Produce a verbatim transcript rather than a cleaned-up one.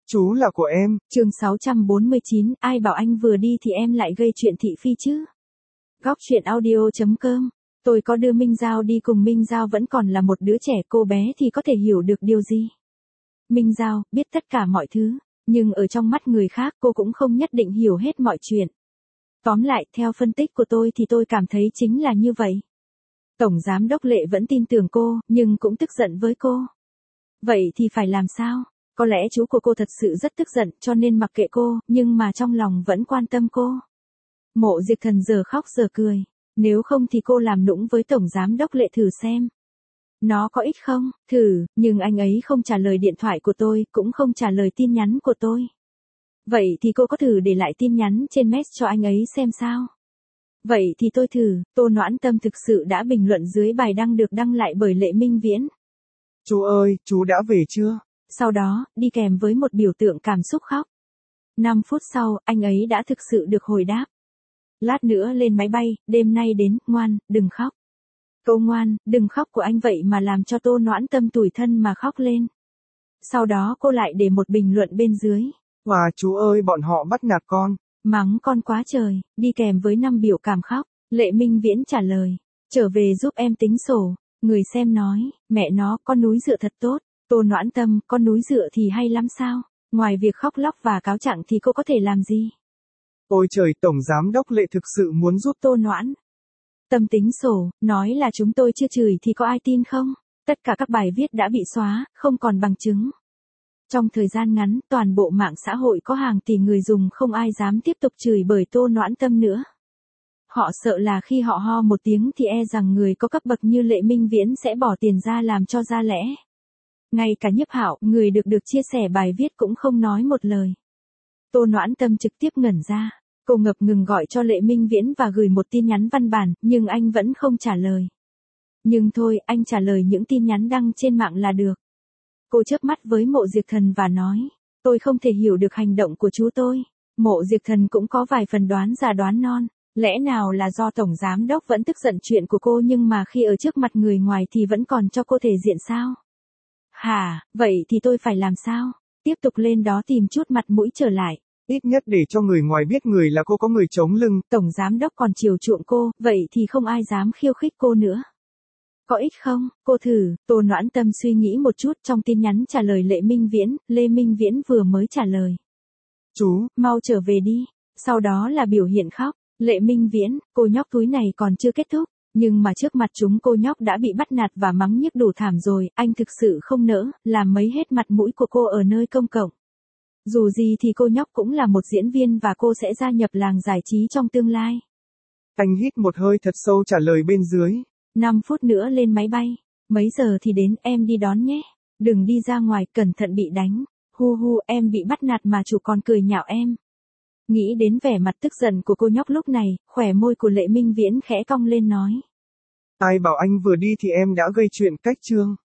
Chú là của em. Chương sáu trăm bốn mươi chín, ai bảo anh vừa đi thì em lại gây chuyện thị phi chứ? Góc truyện audio chấm com. Tôi có đưa Minh Giao đi cùng. Minh Giao vẫn còn là một đứa trẻ, cô bé thì có thể hiểu được điều gì. Minh Giao biết tất cả mọi thứ, nhưng ở trong mắt người khác cô cũng không nhất định hiểu hết mọi chuyện. Tóm lại, theo phân tích của tôi thì tôi cảm thấy chính là như vậy. Tổng giám đốc Lệ vẫn tin tưởng cô, nhưng cũng tức giận với cô. Vậy thì phải làm sao? Có lẽ chú của cô thật sự rất tức giận cho nên mặc kệ cô, nhưng mà trong lòng vẫn quan tâm cô. Mộ Diệp Thần giờ khóc giờ cười. Nếu không thì cô làm nũng với Tổng giám đốc Lệ thử xem. Nó có ích không? Thử, nhưng anh ấy không trả lời điện thoại của tôi, cũng không trả lời tin nhắn của tôi. Vậy thì cô có thử để lại tin nhắn trên mess cho anh ấy xem sao? Vậy thì tôi thử. Tô Noãn Tâm thực sự đã bình luận dưới bài đăng được đăng lại bởi Lệ Minh Viễn. Chú ơi, chú đã về chưa? Sau đó, đi kèm với một biểu tượng cảm xúc khóc. năm phút sau, anh ấy đã thực sự được hồi đáp. Lát nữa lên máy bay, đêm nay đến, ngoan, đừng khóc. Câu ngoan, đừng khóc của anh vậy mà làm cho Tô Noãn Tâm tủi thân mà khóc lên. Sau đó cô lại để một bình luận bên dưới. Hòa chú ơi, bọn họ bắt nạt con. Mắng con quá trời, đi kèm với năm biểu cảm khóc. Lệ Minh Viễn trả lời. Trở về giúp em tính sổ. Người xem nói, mẹ nó, con núi dựa thật tốt. Tô Noãn Tâm, con núi dựa thì hay lắm sao? Ngoài việc khóc lóc và cáo trạng thì cô có thể làm gì? Ôi trời, Tổng giám đốc Lệ thực sự muốn giúp Tô Noãn Tâm tính sổ, nói là chúng tôi chưa chửi thì có ai tin không? Tất cả các bài viết đã bị xóa, không còn bằng chứng. Trong thời gian ngắn, toàn bộ mạng xã hội có hàng tỷ người dùng, không ai dám tiếp tục chửi bởi Tô Noãn Tâm nữa. Họ sợ là khi họ ho một tiếng thì e rằng người có cấp bậc như Lệ Minh Viễn sẽ bỏ tiền ra làm cho ra lẽ. Ngay cả Nhiếp Hạo, người được được chia sẻ bài viết cũng không nói một lời. Tô Noãn Tâm trực tiếp ngẩn ra. Cô ngập ngừng gọi cho Lệ Minh Viễn và gửi một tin nhắn văn bản, nhưng anh vẫn không trả lời. Nhưng thôi, anh trả lời những tin nhắn đăng trên mạng là được. Cô chớp mắt với Mộ Diệp Thần và nói, tôi không thể hiểu được hành động của chú tôi. Mộ Diệp Thần cũng có vài phần đoán già đoán non. Lẽ nào là do Tổng Giám Đốc vẫn tức giận chuyện của cô nhưng mà khi ở trước mặt người ngoài thì vẫn còn cho cô thể diện sao? Hả, vậy thì tôi phải làm sao? Tiếp tục lên đó tìm chút mặt mũi trở lại. Ít nhất để cho người ngoài biết người là cô có người chống lưng. Tổng Giám Đốc còn chiều chuộng cô, vậy thì không ai dám khiêu khích cô nữa. Có ích không? Cô thử. Tô Noãn Tâm suy nghĩ một chút trong tin nhắn trả lời Lệ Minh Viễn. Lê Minh Viễn vừa mới trả lời. Chú, mau trở về đi. Sau đó là biểu hiện khóc. Lệ Minh Viễn, cô nhóc túi này còn chưa kết thúc. Nhưng mà trước mặt chúng cô nhóc đã bị bắt nạt và mắng nhiếc đủ thảm rồi. Anh thực sự không nỡ, làm mấy hết mặt mũi của cô ở nơi công cộng. Dù gì thì cô nhóc cũng là một diễn viên và cô sẽ gia nhập làng giải trí trong tương lai. Anh hít một hơi thật sâu trả lời bên dưới. năm phút nữa lên máy bay. Mấy giờ thì đến, em đi đón nhé. Đừng đi ra ngoài, cẩn thận bị đánh. Hu hu, em bị bắt nạt mà chủ còn cười nhạo em. Nghĩ đến vẻ mặt tức giận của cô nhóc lúc này, khỏe môi của Lệ Minh Viễn khẽ cong lên nói. Ai bảo anh vừa đi thì em đã gây chuyện cách trương.